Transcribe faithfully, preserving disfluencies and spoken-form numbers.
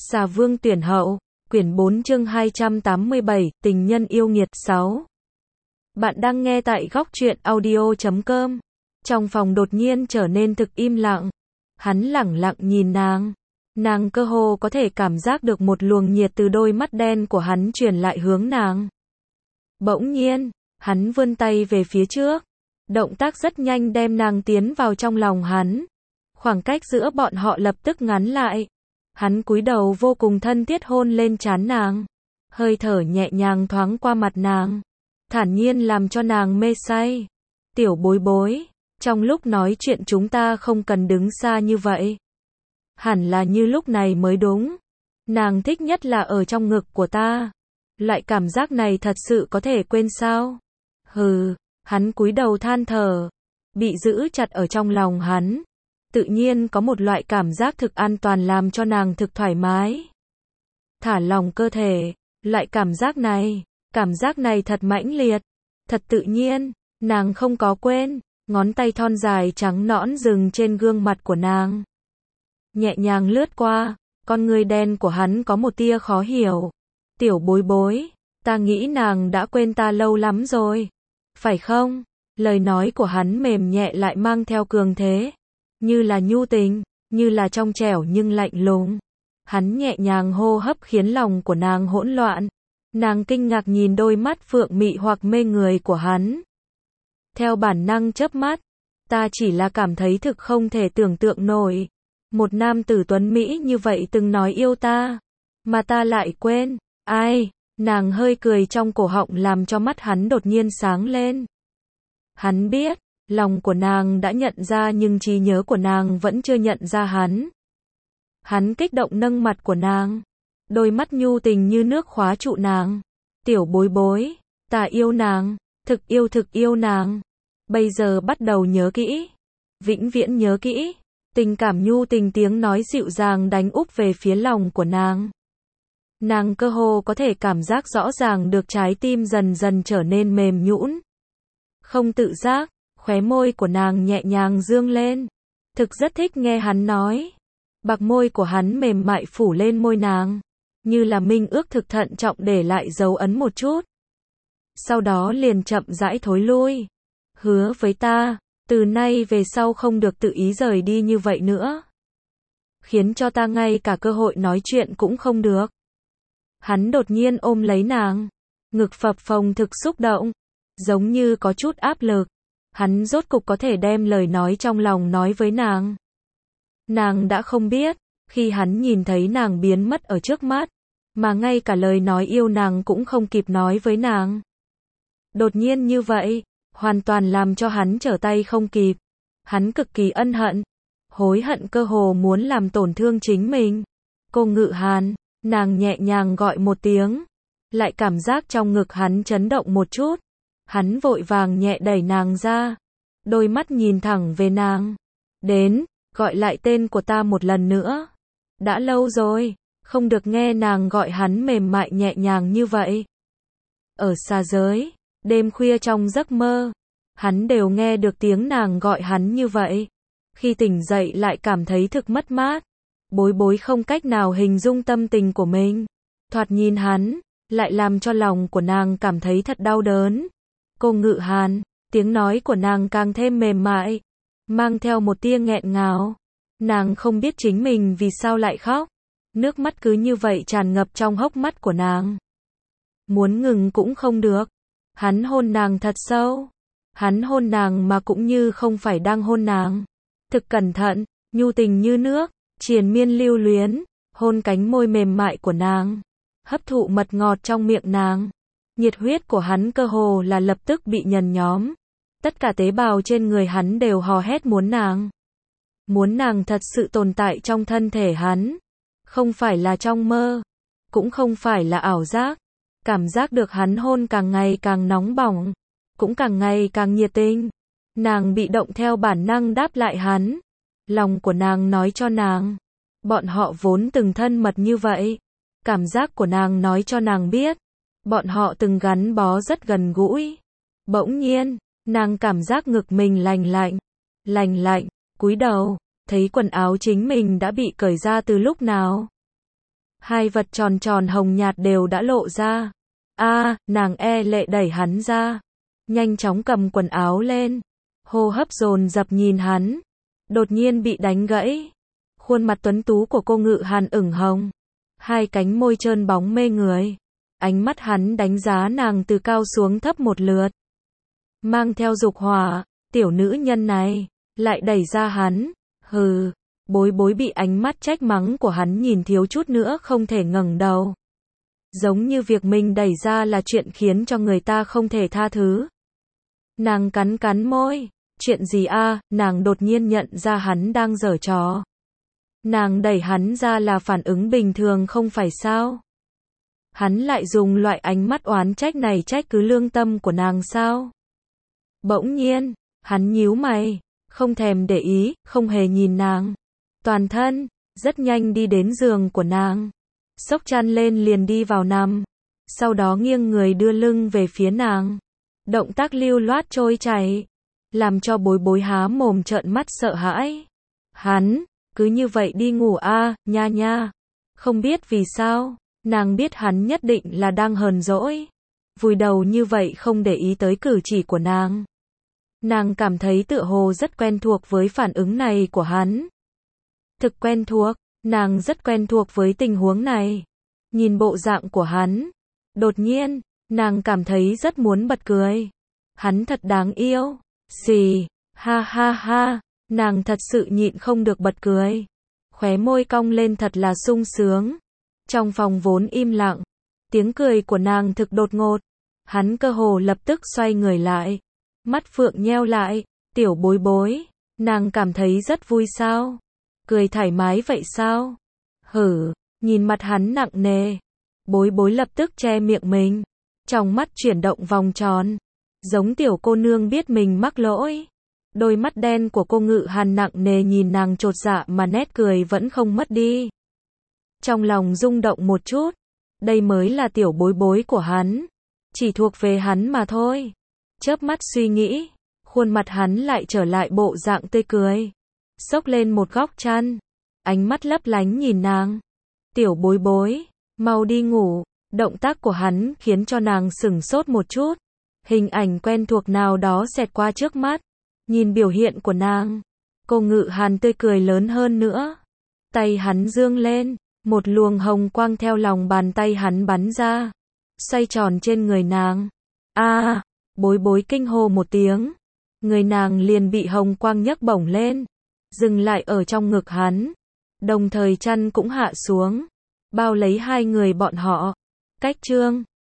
Xà Vương tuyển hậu, quyển bốn chương hai trăm tám mươi bảy, tình nhân yêu nghiệt sáu. Bạn đang nghe tại góc truyện audio chấm com. Trong phòng đột nhiên trở nên thực im lặng. Hắn lẳng lặng nhìn nàng. Nàng cơ hồ có thể cảm giác được một luồng nhiệt từ đôi mắt đen của hắn truyền lại hướng nàng. Bỗng nhiên, hắn vươn tay về phía trước. Động tác rất nhanh đem nàng tiến vào trong lòng hắn. Khoảng cách giữa bọn họ lập tức ngắn lại. Hắn cúi đầu vô cùng thân thiết hôn lên trán nàng. Hơi thở nhẹ nhàng thoáng qua mặt nàng. Thản nhiên làm cho nàng mê say. Tiểu bối bối, trong lúc nói chuyện chúng ta không cần đứng xa như vậy. Hẳn là như lúc này mới đúng. Nàng thích nhất là ở trong ngực của ta. Loại cảm giác này thật sự có thể quên sao? Hừ, hắn cúi đầu than thở. Bị giữ chặt ở trong lòng hắn. Tự nhiên có một loại cảm giác thực an toàn làm cho nàng thực thoải mái. Thả lòng cơ thể, loại cảm giác này, cảm giác này thật mãnh liệt, thật tự nhiên, nàng không có quên, ngón tay thon dài trắng nõn dừng trên gương mặt của nàng. Nhẹ nhàng lướt qua, con người đen của hắn có một tia khó hiểu. Tiểu bối bối, ta nghĩ nàng đã quên ta lâu lắm rồi, phải không? Lời nói của hắn mềm nhẹ lại mang theo cường thế. Như là nhu tình, như là trong trẻo nhưng lạnh lùng. Hắn nhẹ nhàng hô hấp khiến lòng của nàng hỗn loạn. Nàng kinh ngạc nhìn đôi mắt phượng mị hoặc mê người của hắn. Theo bản năng chớp mắt, ta chỉ là cảm thấy thực không thể tưởng tượng nổi. Một nam tử tuấn Mỹ như vậy từng nói yêu ta, mà ta lại quên. Ai? Nàng hơi cười trong cổ họng làm cho mắt hắn đột nhiên sáng lên. Hắn biết. Lòng của nàng đã nhận ra nhưng trí nhớ của nàng vẫn chưa nhận ra hắn. Hắn kích động nâng mặt của nàng. Đôi mắt nhu tình như nước khóa trụ nàng. Tiểu bối bối, ta yêu nàng, thực yêu thực yêu nàng. Bây giờ bắt đầu nhớ kỹ. Vĩnh viễn nhớ kỹ. Tình cảm nhu tình tiếng nói dịu dàng đánh úp về phía lòng của nàng. Nàng cơ hồ có thể cảm giác rõ ràng được trái tim dần dần trở nên mềm nhũn. Không tự giác. Khóe môi của nàng nhẹ nhàng dương lên. Thực rất thích nghe hắn nói. Bạc môi của hắn mềm mại phủ lên môi nàng. Như là minh ước thực thận trọng để lại dấu ấn một chút. Sau đó liền chậm rãi thối lui. Hứa với ta, từ nay về sau không được tự ý rời đi như vậy nữa. Khiến cho ta ngay cả cơ hội nói chuyện cũng không được. Hắn đột nhiên ôm lấy nàng. Ngực phập phồng thực xúc động. Giống như có chút áp lực. Hắn rốt cục có thể đem lời nói trong lòng nói với nàng. Nàng đã không biết, khi hắn nhìn thấy nàng biến mất ở trước mắt, mà ngay cả lời nói yêu nàng cũng không kịp nói với nàng. Đột nhiên như vậy, hoàn toàn làm cho hắn trở tay không kịp. Hắn cực kỳ ân hận, hối hận cơ hồ muốn làm tổn thương chính mình. Cô Ngự Hàn, nàng nhẹ nhàng gọi một tiếng, lại cảm giác trong ngực hắn chấn động một chút. Hắn vội vàng nhẹ đẩy nàng ra, đôi mắt nhìn thẳng về nàng. Đến, gọi lại tên của ta một lần nữa. Đã lâu rồi, không được nghe nàng gọi hắn mềm mại nhẹ nhàng như vậy. Ở xa giới, đêm khuya trong giấc mơ, hắn đều nghe được tiếng nàng gọi hắn như vậy. Khi tỉnh dậy lại cảm thấy thực mất mát. Bối bối không cách nào hình dung tâm tình của mình. Thoạt nhìn hắn, lại làm cho lòng của nàng cảm thấy thật đau đớn. Cô Ngự Hàn, tiếng nói của nàng càng thêm mềm mại, mang theo một tia nghẹn ngào. Nàng không biết chính mình vì sao lại khóc. Nước mắt cứ như vậy tràn ngập trong hốc mắt của nàng. Muốn ngừng cũng không được. Hắn hôn nàng thật sâu. Hắn hôn nàng mà cũng như không phải đang hôn nàng. Thực cẩn thận, nhu tình như nước, triền miên lưu luyến, hôn cánh môi mềm mại của nàng. Hấp thụ mật ngọt trong miệng nàng. Nhiệt huyết của hắn cơ hồ là lập tức bị nhần nhóm. Tất cả tế bào trên người hắn đều hò hét muốn nàng. Muốn nàng thật sự tồn tại trong thân thể hắn. Không phải là trong mơ. Cũng không phải là ảo giác. Cảm giác được hắn hôn càng ngày càng nóng bỏng. Cũng càng ngày càng nhiệt tình. Nàng bị động theo bản năng đáp lại hắn. Lòng của nàng nói cho nàng. Bọn họ vốn từng thân mật như vậy. Cảm giác của nàng nói cho nàng biết. Bọn họ từng gắn bó rất gần gũi. Bỗng nhiên, nàng cảm giác ngực mình lành lạnh. Lành lạnh, cúi đầu, thấy quần áo chính mình đã bị cởi ra từ lúc nào. Hai vật tròn tròn hồng nhạt đều đã lộ ra. A, nàng e lệ đẩy hắn ra. Nhanh chóng cầm quần áo lên. Hô hấp dồn dập nhìn hắn. Đột nhiên bị đánh gãy. Khuôn mặt tuấn tú của cô Ngự Hàn ửng hồng. Hai cánh môi trơn bóng mê người. Ánh mắt hắn đánh giá nàng từ cao xuống thấp một lượt. Mang theo dục hỏa, tiểu nữ nhân này, lại đẩy ra hắn. Hừ, Bối Bối bị ánh mắt trách mắng của hắn nhìn thiếu chút nữa không thể ngẩng đầu. Giống như việc mình đẩy ra là chuyện khiến cho người ta không thể tha thứ. Nàng cắn cắn môi, chuyện gì a? Nàng đột nhiên nhận ra hắn đang giở trò. Nàng đẩy hắn ra là phản ứng bình thường không phải sao? Hắn lại dùng loại ánh mắt oán trách này trách cứ lương tâm của nàng sao? Bỗng nhiên, hắn nhíu mày, không thèm để ý, không hề nhìn nàng. Toàn thân, rất nhanh đi đến giường của nàng. Xốc chăn lên liền đi vào nằm. Sau đó nghiêng người đưa lưng về phía nàng. Động tác lưu loát trôi chảy, làm cho Bối Bối há mồm trợn mắt sợ hãi. Hắn, cứ như vậy đi ngủ a, à, nha nha. Không biết vì sao, nàng biết hắn nhất định là đang hờn dỗi. Vùi đầu như vậy không để ý tới cử chỉ của nàng. Nàng cảm thấy tựa hồ rất quen thuộc với phản ứng này của hắn. Thực quen thuộc, nàng rất quen thuộc với tình huống này. Nhìn bộ dạng của hắn, đột nhiên, nàng cảm thấy rất muốn bật cười. Hắn thật đáng yêu. Xì, ha ha ha, nàng thật sự nhịn không được bật cười. Khóe môi cong lên thật là sung sướng. Trong phòng vốn im lặng, tiếng cười của nàng thực đột ngột. Hắn cơ hồ lập tức xoay người lại. Mắt phượng nheo lại, tiểu Bối Bối, nàng cảm thấy rất vui sao? Cười thoải mái vậy sao? Hử, nhìn mặt hắn nặng nề. Bối Bối lập tức che miệng mình. Trong mắt chuyển động vòng tròn. Giống tiểu cô nương biết mình mắc lỗi. Đôi mắt đen của cô Ngự Hàn nặng nề nhìn nàng chột dạ mà nét cười vẫn không mất đi. Trong lòng rung động một chút. Đây mới là tiểu Bối Bối của hắn. Chỉ thuộc về hắn mà thôi. Chớp mắt suy nghĩ. Khuôn mặt hắn lại trở lại bộ dạng tươi cười. Xốc lên một góc chăn. Ánh mắt lấp lánh nhìn nàng. Tiểu Bối Bối, mau đi ngủ. Động tác của hắn khiến cho nàng sửng sốt một chút. Hình ảnh quen thuộc nào đó xẹt qua trước mắt. Nhìn biểu hiện của nàng, cô Ngự Hàn tươi cười lớn hơn nữa. Tay hắn dương lên, một luồng hồng quang theo lòng bàn tay hắn bắn ra, xoay tròn trên người nàng. A, à, Bối Bối kinh hô một tiếng. Người nàng liền bị hồng quang nhấc bổng lên, dừng lại ở trong ngực hắn. Đồng thời chăn cũng hạ xuống, bao lấy hai người bọn họ. Cách chương